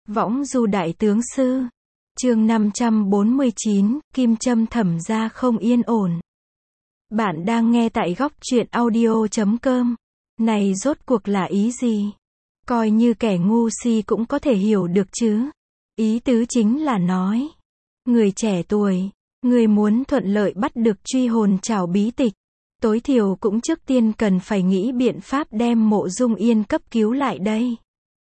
Võng du đại tướng sư. Chương 549, Kim Châm thẩm gia không yên ổn. Bạn đang nghe tại góc truyện audio.com. Này rốt cuộc là ý gì? Coi như kẻ ngu si cũng có thể hiểu được chứ. Ý tứ chính là nói, người trẻ tuổi, người muốn thuận lợi bắt được truy hồn trảo bí tịch, tối thiểu cũng trước tiên cần phải nghĩ biện pháp đem Mộ Dung Yên cấp cứu lại đây.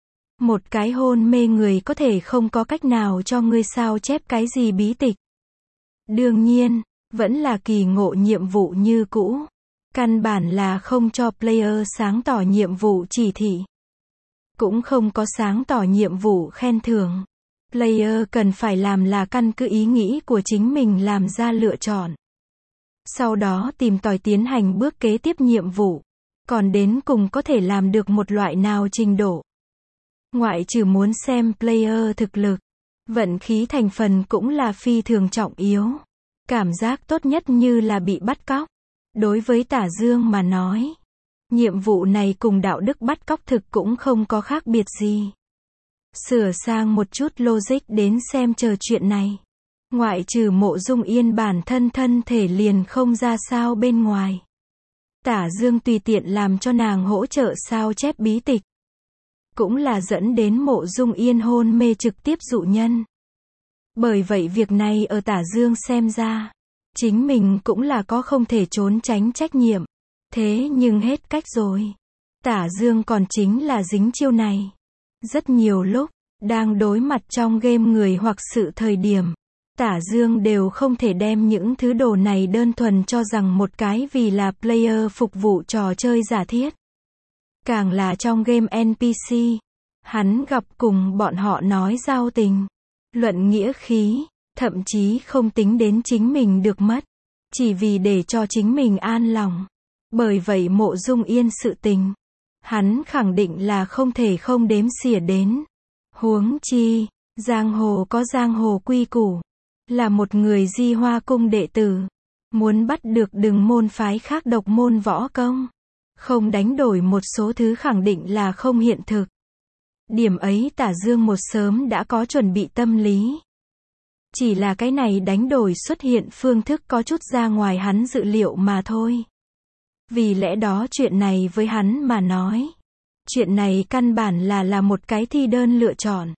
Một cái hôn mê người có thể không có cách nào cho ngươi sao chép cái gì bí tịch. Đương nhiên, vẫn là kỳ ngộ nhiệm vụ như cũ. Căn bản là không cho player sáng tỏ nhiệm vụ chỉ thị. Cũng không có sáng tỏ nhiệm vụ khen thưởng. Player cần phải làm là căn cứ ý nghĩ của chính mình làm ra lựa chọn. Sau đó tìm tòi tiến hành bước kế tiếp nhiệm vụ. Còn đến cùng có thể làm được một loại nào trình độ. Ngoại trừ muốn xem player thực lực, vận khí thành phần cũng là phi thường trọng yếu. Cảm giác tốt nhất như là bị bắt cóc. Đối với Tả Dương mà nói, nhiệm vụ này cùng đạo đức bắt cóc thực cũng không có khác biệt gì. Sửa sang một chút logic đến xem chờ chuyện này. Ngoại trừ Mộ Dung Yên bản thân thân thể liền không ra sao bên ngoài. Tả Dương tùy tiện làm cho nàng hỗ trợ sao chép bí tịch. Cũng là dẫn đến Mộ Dung Yên hôn mê trực tiếp dụ nhân. Bởi vậy việc này ở Tả Dương xem ra, chính mình cũng là có không thể trốn tránh trách nhiệm. Thế nhưng hết cách rồi. Tả Dương còn chính là dính chiêu này. Rất nhiều lúc, đang đối mặt trong game người hoặc sự thời điểm, Tả Dương đều không thể đem những thứ đồ này đơn thuần cho rằng một cái vì là player phục vụ trò chơi giả thiết. Càng là trong game NPC, hắn gặp cùng bọn họ nói giao tình, luận nghĩa khí, thậm chí không tính đến chính mình được mất, chỉ vì để cho chính mình an lòng. Bởi vậy Mộ Dung Yên sự tình, hắn khẳng định là không thể không đếm xỉa đến. Huống chi, giang hồ có giang hồ quy củ, là một người Di Hoa cung đệ tử, muốn bắt được đừng môn phái khác độc môn võ công, không đánh đổi một số thứ khẳng định là không hiện thực. Điểm ấy Tả Dương một sớm đã có chuẩn bị tâm lý. Chỉ là cái này đánh đổi xuất hiện phương thức có chút ra ngoài hắn dự liệu mà thôi. Vì lẽ đó chuyện này với hắn mà nói, chuyện này căn bản là một cái thi đơn lựa chọn.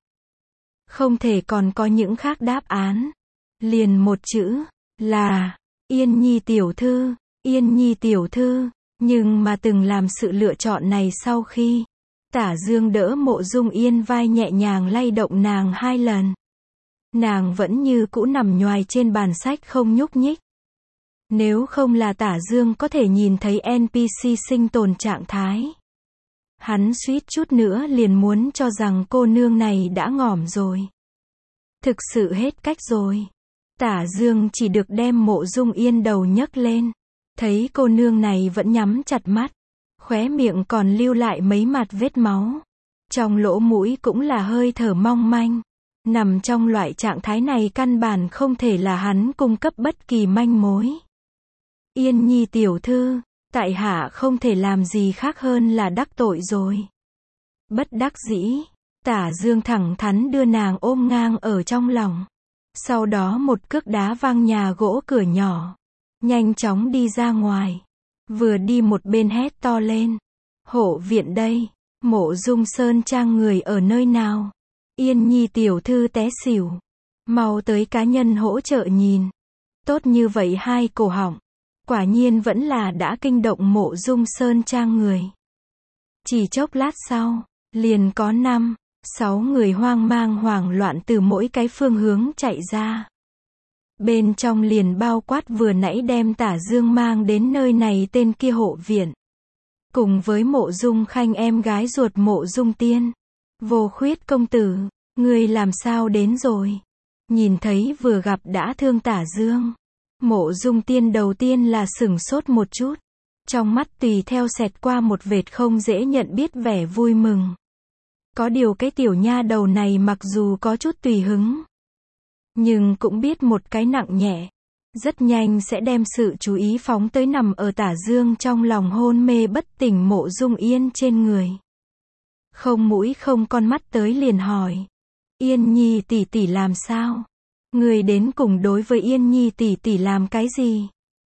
Không thể còn có những khác đáp án. Liền một chữ, là, Yên Nhi tiểu thư, Yên Nhi tiểu thư. Nhưng mà từng làm sự lựa chọn này sau khi, Tả Dương đỡ Mộ Dung Yên vai nhẹ nhàng lay động nàng 2 lần. Nàng vẫn như cũ nằm nhoài trên bàn sách không nhúc nhích. Nếu không là Tả Dương có thể nhìn thấy NPC sinh tồn trạng thái, hắn suýt chút nữa liền muốn cho rằng cô nương này đã ngỏm rồi. Thực sự hết cách rồi. Tả Dương chỉ được đem Mộ Dung Yên đầu nhấc lên. Thấy cô nương này vẫn nhắm chặt mắt, khóe miệng còn lưu lại mấy mặt vết máu. Trong lỗ mũi cũng là hơi thở mong manh. Nằm trong loại trạng thái này căn bản không thể là hắn cung cấp bất kỳ manh mối. Yên Nhi tiểu thư, tại hạ không thể làm gì khác hơn là đắc tội rồi. Bất đắc dĩ, Tả Dương thẳng thắn đưa nàng ôm ngang ở trong lòng. Sau đó một cước đá văng nhà gỗ cửa nhỏ. Nhanh chóng đi ra ngoài. Vừa đi một bên hét to lên. Hộ viện đây. Mộ Dung Sơn Trang người ở nơi nào? Yên Nhi tiểu thư té xỉu. Mau tới cá nhân hỗ trợ nhìn. Tốt như vậy 2 cổ họng. Quả nhiên vẫn là đã kinh động Mộ Dung Sơn Trang người. Chỉ chốc lát sau, liền có 5-6 người hoang mang hoảng loạn từ mỗi cái phương hướng chạy ra. Bên trong liền bao quát vừa nãy đem Tả Dương mang đến nơi này tên kia hộ viện. Cùng với Mộ Dung Khanh em gái ruột Mộ Dung Tiên. Vô Khuyết công tử, ngươi làm sao đến rồi? Nhìn thấy vừa gặp đã thương Tả Dương. Mộ Dung Tiên đầu tiên là sửng sốt một chút. Trong mắt tùy theo xẹt qua một vệt không dễ nhận biết vẻ vui mừng. Có điều cái tiểu nha đầu này mặc dù có chút tùy hứng, nhưng cũng biết một cái nặng nhẹ. Rất nhanh sẽ đem sự chú ý phóng tới nằm ở Tả Dương trong lòng hôn mê bất tỉnh Mộ Dung Yên trên người. Không mũi không con mắt tới liền hỏi. Yên Nhi tỷ tỷ làm sao? Người đến cùng đối với Yên Nhi tỷ tỷ làm cái gì?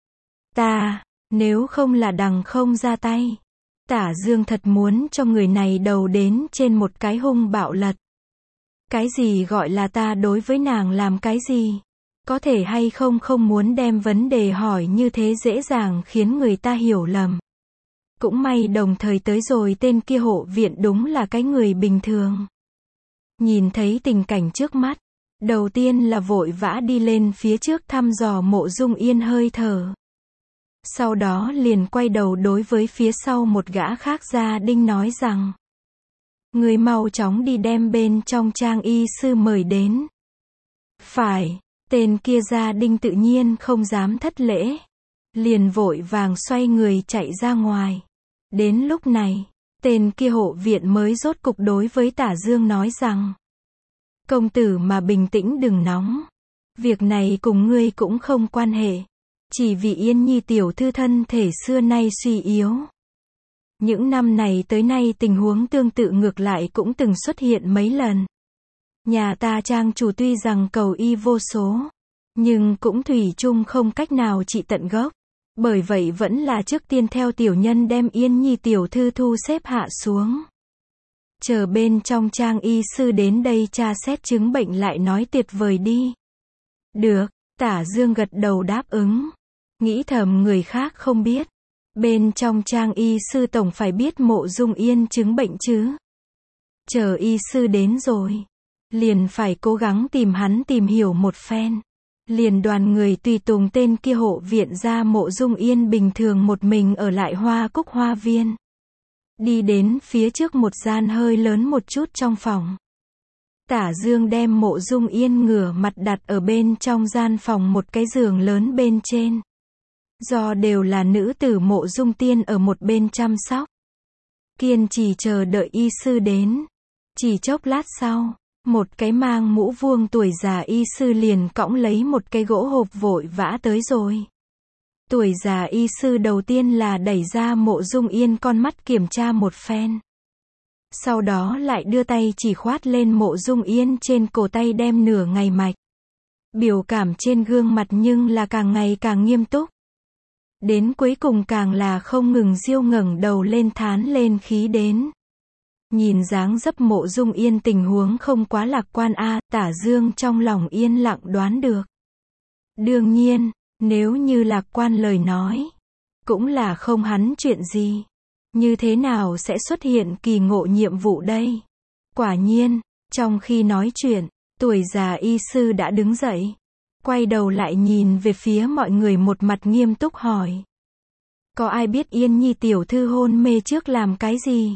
Ta, nếu không là đằng không ra tay. Tả Dương thật muốn cho người này đầu đến trên một cái hung bạo lật. Cái gì gọi là ta đối với nàng làm cái gì? Có thể hay không không muốn đem vấn đề hỏi như thế dễ dàng khiến người ta hiểu lầm. Cũng may đồng thời tới rồi tên kia hộ viện đúng là cái người bình thường. Nhìn thấy tình cảnh trước mắt, đầu tiên là vội vã đi lên phía trước thăm dò Mộ Dung Yên hơi thở. Sau đó liền quay đầu đối với phía sau một gã khác gia đình nói rằng: người mau chóng đi đem bên trong Trang y sư mời đến. Phải, tên kia gia đình tự nhiên không dám thất lễ. Liền vội vàng xoay người chạy ra ngoài. Đến lúc này, tên kia hộ viện mới rốt cục đối với Tả Dương nói rằng: công tử mà bình tĩnh đừng nóng. Việc này cùng ngươi cũng không quan hệ. Chỉ vì Yên Nhi tiểu thư thân thể xưa nay suy yếu. Những năm này tới nay tình huống tương tự ngược lại cũng từng xuất hiện mấy lần. Nhà ta Trang chủ tuy rằng cầu y vô số, nhưng cũng thủy chung không cách nào trị tận gốc. Bởi vậy vẫn là trước tiên theo tiểu nhân đem Yên Nhi tiểu thư thu xếp hạ xuống. Chờ bên trong Trang y sư đến đây tra xét chứng bệnh lại nói tuyệt vời đi. Được, Tả Dương gật đầu đáp ứng. Nghĩ thầm người khác không biết. Bên trong Trang y sư tổng phải biết Mộ Dung Yên chứng bệnh chứ. Chờ y sư đến rồi, liền phải cố gắng tìm hắn tìm hiểu một phen. Liền đoàn người tùy tùng tên kia hộ viện ra Mộ Dung Yên bình thường một mình ở lại Hoa Cúc Hoa Viên. Đi đến phía trước một gian hơi lớn một chút trong phòng. Tả Dương đem Mộ Dung Yên ngửa mặt đặt ở bên trong gian phòng một cái giường lớn bên trên. Do đều là nữ tử Mộ Dung Tiên ở một bên chăm sóc. Kiên trì chờ đợi y sư đến. Chỉ chốc lát sau, một cái mang mũ vuông tuổi già y sư liền cõng lấy một cái gỗ hộp vội vã tới rồi. Tuổi già y sư đầu tiên là đẩy ra Mộ Dung Yên con mắt kiểm tra một phen. Sau đó lại đưa tay chỉ khoát lên Mộ Dung Yên trên cổ tay đem nửa ngày mạch. Biểu cảm trên gương mặt nhưng là càng ngày càng nghiêm túc. Đến cuối cùng càng là không ngừng diêu ngẩng đầu lên thán lên khí đến. Nhìn dáng dấp Mộ Dung Yên tình huống không quá lạc quan a, Tả Dương trong lòng yên lặng đoán được. Đương nhiên, nếu như lạc quan lời nói, cũng là không hắn chuyện gì. Như thế nào sẽ xuất hiện kỳ ngộ nhiệm vụ đây? Quả nhiên, trong khi nói chuyện, tuổi già y sư đã đứng dậy. Quay đầu lại nhìn về phía mọi người một mặt nghiêm túc hỏi. Có ai biết Yên Nhi tiểu thư hôn mê trước làm cái gì?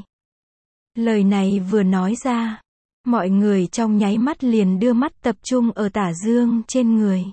Lời này vừa nói ra, mọi người trong nháy mắt liền đưa mắt tập trung ở Tả Dương trên người.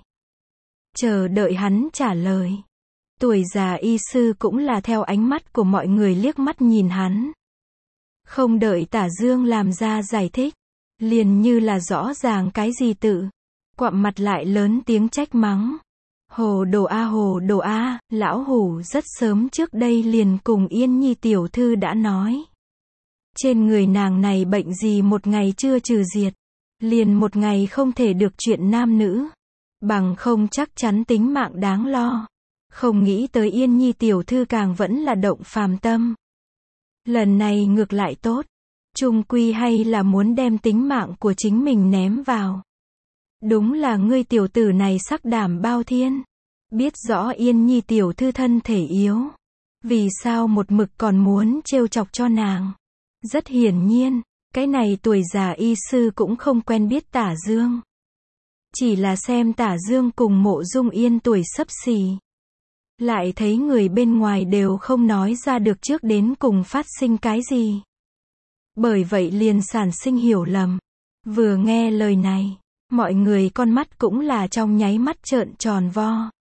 Chờ đợi hắn trả lời. Tuổi già y sư cũng là theo ánh mắt của mọi người liếc mắt nhìn hắn. Không đợi Tả Dương làm ra giải thích, liền như là rõ ràng cái gì tự. Quặm mặt lại lớn tiếng trách mắng. Hồ đồ a, lão hủ rất sớm trước đây liền cùng Yên Nhi tiểu thư đã nói. Trên người nàng này bệnh gì một ngày chưa trừ diệt, liền một ngày không thể được chuyện nam nữ. Bằng không chắc chắn tính mạng đáng lo. Không nghĩ tới Yên Nhi tiểu thư càng vẫn là động phàm tâm. Lần này ngược lại tốt. Chung quy hay là muốn đem tính mạng của chính mình ném vào. Đúng là ngươi tiểu tử này sắc đảm bao thiên. Biết rõ Yên Nhi tiểu thư thân thể yếu. Vì sao một mực còn muốn trêu chọc cho nàng? Rất hiển nhiên, cái này tuổi già y sư cũng không quen biết Tả Dương. Chỉ là xem Tả Dương cùng Mộ Dung Yên tuổi xấp xỉ. Lại thấy người bên ngoài đều không nói ra được trước đến cùng phát sinh cái gì. Bởi vậy liền sản sinh hiểu lầm. Vừa nghe lời này, mọi người con mắt cũng là trong nháy mắt trợn tròn vo.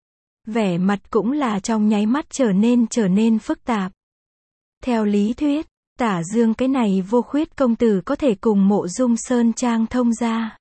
Vẻ mặt cũng là trong nháy mắt trở nên phức tạp. Theo lý thuyết, Tả Dương cái này vô khuyết công tử có thể cùng Mộ Dung Sơn Trang thông gia.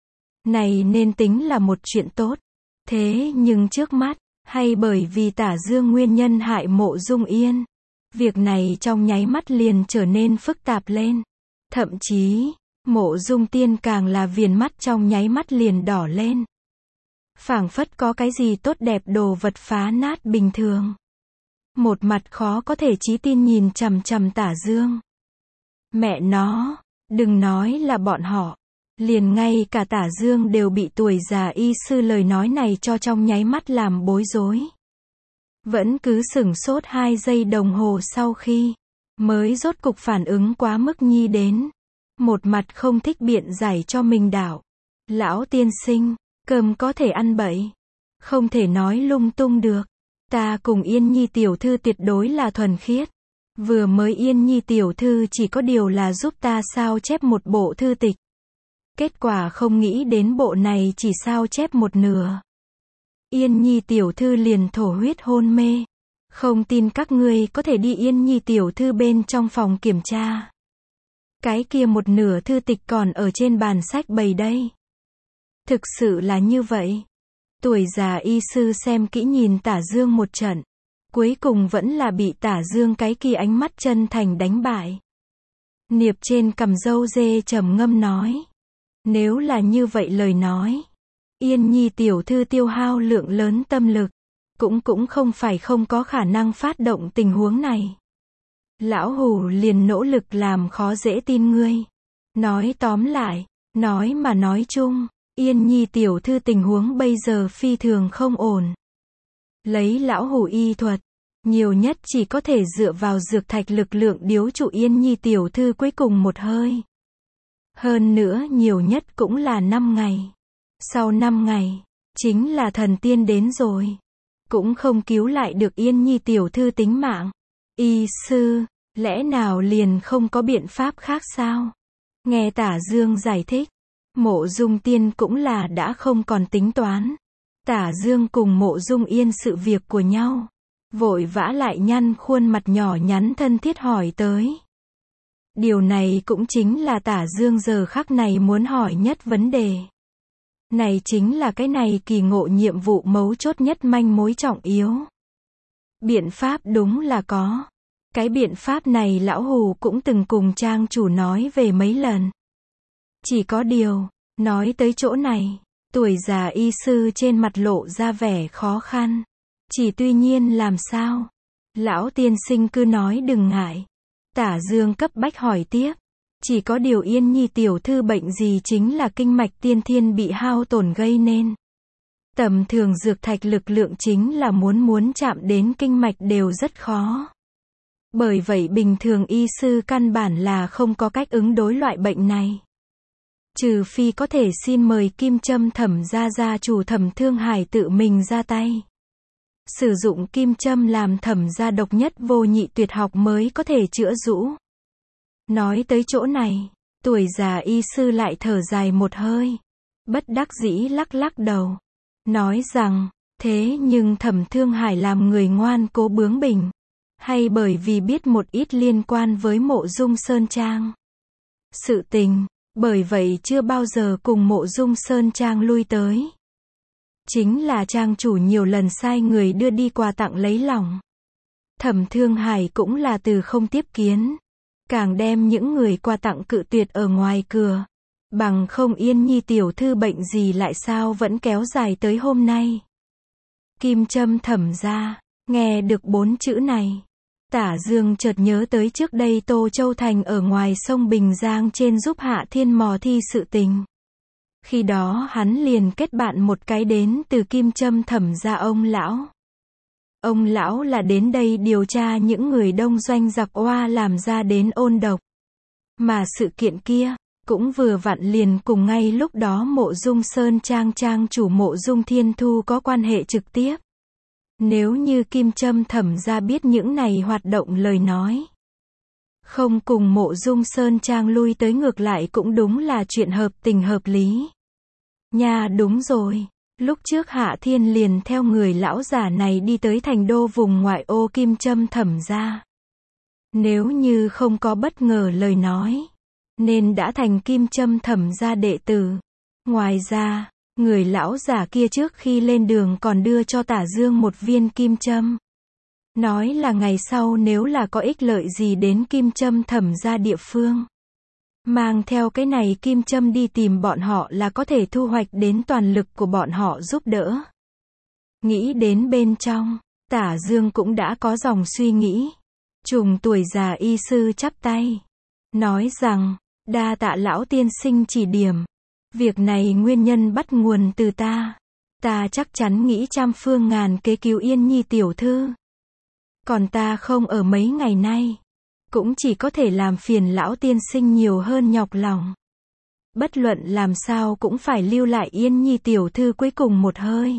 Này nên tính là một chuyện tốt. Thế nhưng trước mắt, hay bởi vì Tả Dương nguyên nhân hại Mộ Dung Yên. Việc này trong nháy mắt liền trở nên phức tạp lên. Thậm chí, Mộ Dung Tiên càng là viền mắt trong nháy mắt liền đỏ lên. Phảng phất có cái gì tốt đẹp đồ vật phá nát bình thường. Một mặt khó có thể chí tin nhìn chằm chằm Tả Dương. Mẹ nó, đừng nói là bọn họ. Liền ngay cả Tả Dương đều bị tuổi già y sư lời nói này cho trong nháy mắt làm bối rối. Vẫn cứ sửng sốt 2 giây đồng hồ sau khi mới rốt cục phản ứng quá mức nhi đến. Một mặt không thích biện giải cho mình đảo. Lão tiên sinh, cơm có thể ăn bậy. Không thể nói lung tung được. Ta cùng Yên Nhi tiểu thư tuyệt đối là thuần khiết. Vừa mới Yên Nhi tiểu thư chỉ có điều là giúp ta sao chép một bộ thư tịch. Kết quả không nghĩ đến bộ này chỉ sao chép một nửa. Yên Nhi tiểu thư liền thổ huyết hôn mê. Không tin các ngươi có thể đi Yên Nhi tiểu thư bên trong phòng kiểm tra. Cái kia một nửa thư tịch còn ở trên bàn sách bày đây. Thực sự là như vậy. Tuổi già y sư xem kỹ nhìn Tả Dương một trận. Cuối cùng vẫn là bị Tả Dương cái kia ánh mắt chân thành đánh bại. Niệp trên cằm râu dê trầm ngâm nói. Nếu là như vậy lời nói. Yên Nhi tiểu thư tiêu hao lượng lớn tâm lực. Cũng không phải không có khả năng phát động tình huống này. Lão Hủ liền nỗ lực làm khó dễ tin ngươi. Nói tóm lại, nói mà nói chung, Yên Nhi tiểu thư tình huống bây giờ phi thường không ổn. Lấy Lão Hủ y thuật, nhiều nhất chỉ có thể dựa vào dược thạch lực lượng điếu trụ Yên Nhi tiểu thư cuối cùng một hơi. Hơn nữa nhiều nhất cũng là 5 ngày. Sau 5 ngày, chính là thần tiên đến rồi. Cũng không cứu lại được Yên Nhi tiểu thư tính mạng. Y sư, lẽ nào liền không có biện pháp khác sao? Nghe Tả Dương giải thích, Mộ Dung Tiên cũng là đã không còn tính toán. Tả Dương cùng Mộ Dung Yên sự việc của nhau. Vội vã lại nhăn khuôn mặt nhỏ nhắn thân thiết hỏi tới. Điều này cũng chính là Tả Dương giờ khắc này muốn hỏi nhất vấn đề. Này chính là cái này kỳ ngộ nhiệm vụ mấu chốt nhất manh mối trọng yếu. Biện pháp đúng là có. Cái biện pháp này Lão Hủ cũng từng cùng trang chủ nói về mấy lần. Chỉ có điều, nói tới chỗ này, tuổi già y sư trên mặt lộ ra vẻ khó khăn. Chỉ tuy nhiên làm sao? Lão tiên sinh cứ nói đừng ngại. Tả Dương cấp bách hỏi tiếp. Chỉ có điều Yên Nhi tiểu thư bệnh gì chính là kinh mạch tiên thiên bị hao tổn gây nên. Tầm thường dược thạch lực lượng chính là muốn chạm đến kinh mạch đều rất khó. Bởi vậy bình thường y sư căn bản là không có cách ứng đối loại bệnh này. Trừ phi có thể xin mời Kim Châm Thẩm gia chủ Thẩm Thương Hải tự mình ra tay. Sử dụng kim châm làm Thẩm gia độc nhất vô nhị tuyệt học mới có thể chữa rũ. Nói tới chỗ này, tuổi già y sư lại thở dài một hơi. Bất đắc dĩ lắc lắc đầu. Nói rằng, thế nhưng Thẩm Thương Hải làm người ngoan cố bướng bỉnh. Hay bởi vì biết một ít liên quan với Mộ Dung Sơn Trang. Sự tình, bởi vậy chưa bao giờ cùng Mộ Dung Sơn Trang lui tới. Chính là trang chủ nhiều lần sai người đưa đi quà tặng lấy lòng. Thẩm Thương Hải cũng là từ không tiếp kiến. Càng đem những người quà tặng cự tuyệt ở ngoài cửa. Bằng không Yên Nhi tiểu thư bệnh gì lại sao vẫn kéo dài tới hôm nay. Kim Châm Thẩm gia, nghe được 4 chữ này. Tả Dương chợt nhớ tới trước đây Tô Châu Thành ở ngoài sông Bình Giang trên giúp Hạ Thiên mò thi sự tình. Khi đó hắn liền kết bạn một cái đến từ Kim Châm Thẩm gia ông lão. Ông lão là đến đây điều tra những người đông doanh giặc oa làm ra đến ôn độc. Mà sự kiện kia, cũng vừa vặn liền cùng ngay lúc đó Mộ Dung Sơn Trang trang chủ Mộ Dung Thiên Thu có quan hệ trực tiếp. Nếu như Kim Châm Thẩm gia biết những này hoạt động lời nói. Không cùng Mộ Dung Sơn Trang lui tới ngược lại cũng đúng là chuyện hợp tình hợp lý. Nha đúng rồi. Lúc trước Hạ Thiên liền theo người lão giả này đi tới thành đô vùng ngoại ô Kim Châm Thẩm gia. Nếu như không có bất ngờ lời nói, nên đã thành Kim Châm Thẩm gia đệ tử. Ngoài ra, người lão giả kia trước khi lên đường còn đưa cho Tả Dương một viên kim châm. Nói là ngày sau nếu là có ích lợi gì đến Kim Châm Thẩm gia địa phương, Mang theo cái này kim châm đi tìm bọn họ là có thể thu hoạch đến toàn lực của bọn họ giúp đỡ. Nghĩ đến bên trong, Tả Dương cũng đã có dòng suy nghĩ. Trùng tuổi già y sư chắp tay, nói rằng, đa tạ lão tiên sinh chỉ điểm. Việc này nguyên nhân bắt nguồn từ ta. Ta chắc chắn nghĩ trăm phương ngàn kế cứu Yên Nhi tiểu thư. Còn ta không ở mấy ngày nay, cũng chỉ có thể làm phiền lão tiên sinh nhiều hơn nhọc lòng. Bất luận làm sao cũng phải lưu lại Yên Nhi tiểu thư cuối cùng một hơi.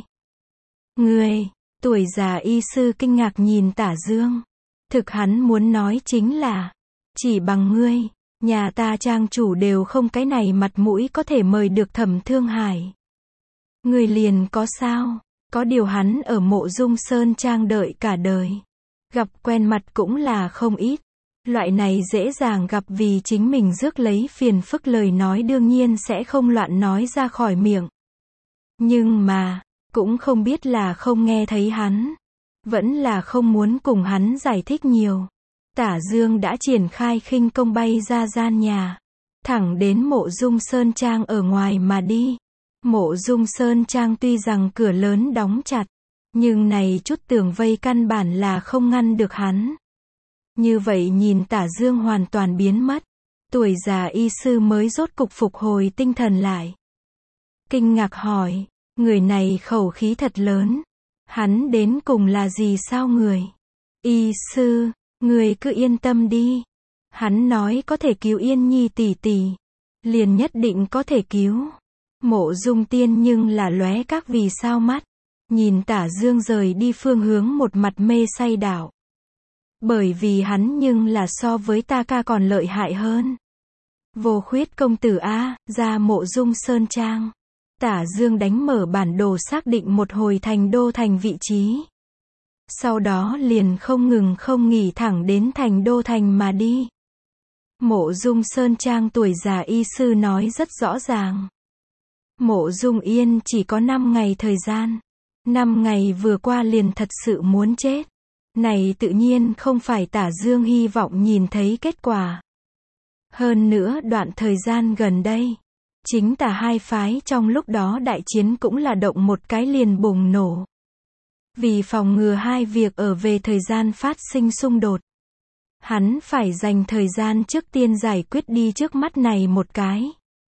Ngươi, tuổi già y sư kinh ngạc nhìn Tả Dương. Thực hắn muốn nói chính là, chỉ bằng ngươi, nhà ta trang chủ đều không cái này mặt mũi có thể mời được Thẩm Thương Hải. Ngươi liền có sao? Có điều hắn ở Mộ Dung Sơn Trang đợi cả đời. Gặp quen mặt cũng là không ít. Loại này dễ dàng gặp vì chính mình rước lấy phiền phức lời nói đương nhiên sẽ không loạn nói ra khỏi miệng. Nhưng mà, cũng không biết là không nghe thấy hắn. Vẫn là không muốn cùng hắn giải thích nhiều. Tả Dương đã triển khai khinh công bay ra gian nhà. Thẳng đến Mộ Dung Sơn Trang ở ngoài mà đi. Mộ Dung Sơn Trang tuy rằng cửa lớn đóng chặt. Nhưng này chút tường vây căn bản là không ngăn được hắn. Như vậy nhìn Tả Dương hoàn toàn biến mất. Tuổi già y sư mới rốt cục phục hồi tinh thần lại. Kinh ngạc hỏi, người này khẩu khí thật lớn. Hắn đến cùng là gì sao người? Y sư, người cứ yên tâm đi. Hắn nói có thể cứu Yên Nhi tỷ tỷ. Liền nhất định có thể cứu. Mộ Dung Tiên nhưng là lóe các vì sao mắt. Nhìn Tả Dương rời đi phương hướng một mặt mê say đảo. Bởi vì hắn nhưng là so với ta ca còn lợi hại hơn. Vô Khuyết công tử a, ra Mộ Dung Sơn Trang. Tả Dương đánh mở bản đồ xác định một hồi thành đô thành vị trí. Sau đó liền không ngừng không nghỉ thẳng đến thành đô thành mà đi. Mộ Dung Sơn Trang tuổi già y sư nói rất rõ ràng. Mộ Dung Yên chỉ có 5 ngày thời gian. 5 ngày vừa qua liền thật sự muốn chết. Này tự nhiên không phải Tả Dương hy vọng nhìn thấy kết quả. Hơn nữa đoạn thời gian gần đây, chính Tả hai phái trong lúc đó đại chiến cũng là động một cái liền bùng nổ. Vì phòng ngừa hai việc ở về thời gian phát sinh xung đột, hắn phải dành thời gian trước tiên giải quyết đi trước mắt này một cái.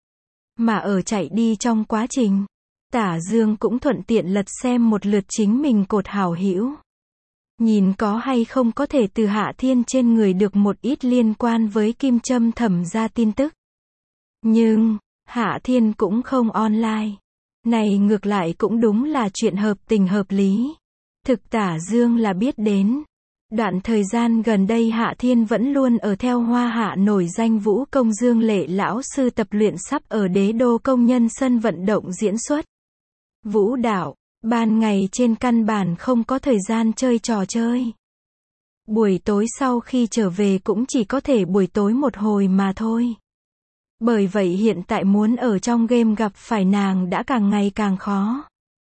Mà ở chạy đi trong quá trình, Tả Dương cũng thuận tiện lật xem một lượt chính mình cột hảo hữu. Nhìn có hay không có thể từ Hạ Thiên trên người được một ít liên quan với kim châm thẩm ra tin tức. Nhưng, Hạ Thiên cũng không online. Này ngược lại cũng đúng là chuyện hợp tình hợp lý. Thực Tả Dương là biết đến. Đoạn thời gian gần đây Hạ Thiên vẫn luôn ở theo Hoa Hạ nổi danh Vũ Công Dương Lệ lão sư tập luyện sắp ở Đế Đô công nhân sân vận động diễn xuất. Vũ đạo, ban ngày trên căn bản không có thời gian chơi trò chơi. Buổi tối sau khi trở về cũng chỉ có thể buổi tối một hồi mà thôi. Bởi vậy hiện tại muốn ở trong game gặp phải nàng đã càng ngày càng khó.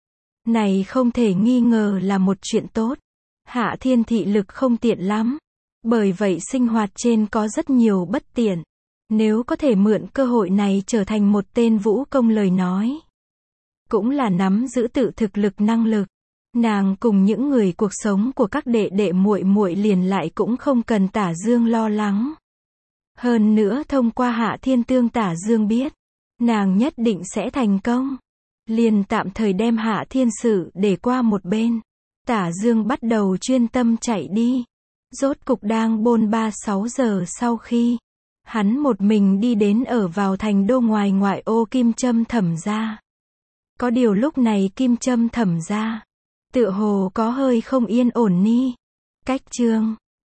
Này không thể nghi ngờ là một chuyện tốt. Hạ Thiên thị lực không tiện lắm. Bởi vậy sinh hoạt trên có rất nhiều bất tiện. Nếu có thể mượn cơ hội này trở thành một tên vũ công lời nói, cũng là nắm giữ tự thực lực năng lực. Nàng cùng những người cuộc sống của các đệ đệ muội muội liền lại cũng không cần Tả Dương lo lắng. Hơn nữa thông qua Hạ Thiên tương Tả Dương biết, nàng nhất định sẽ thành công. Liền tạm thời đem Hạ Thiên sự để qua một bên. Tả Dương bắt đầu chuyên tâm chạy đi. Rốt cục đang bôn ba 6 giờ sau khi, hắn một mình đi đến ở vào thành đô ngoài ngoại ô Kim Châm Thẩm gia. Có điều lúc này Kim Châm Thẩm gia tựa hồ có hơi không yên ổn ni. Cách chương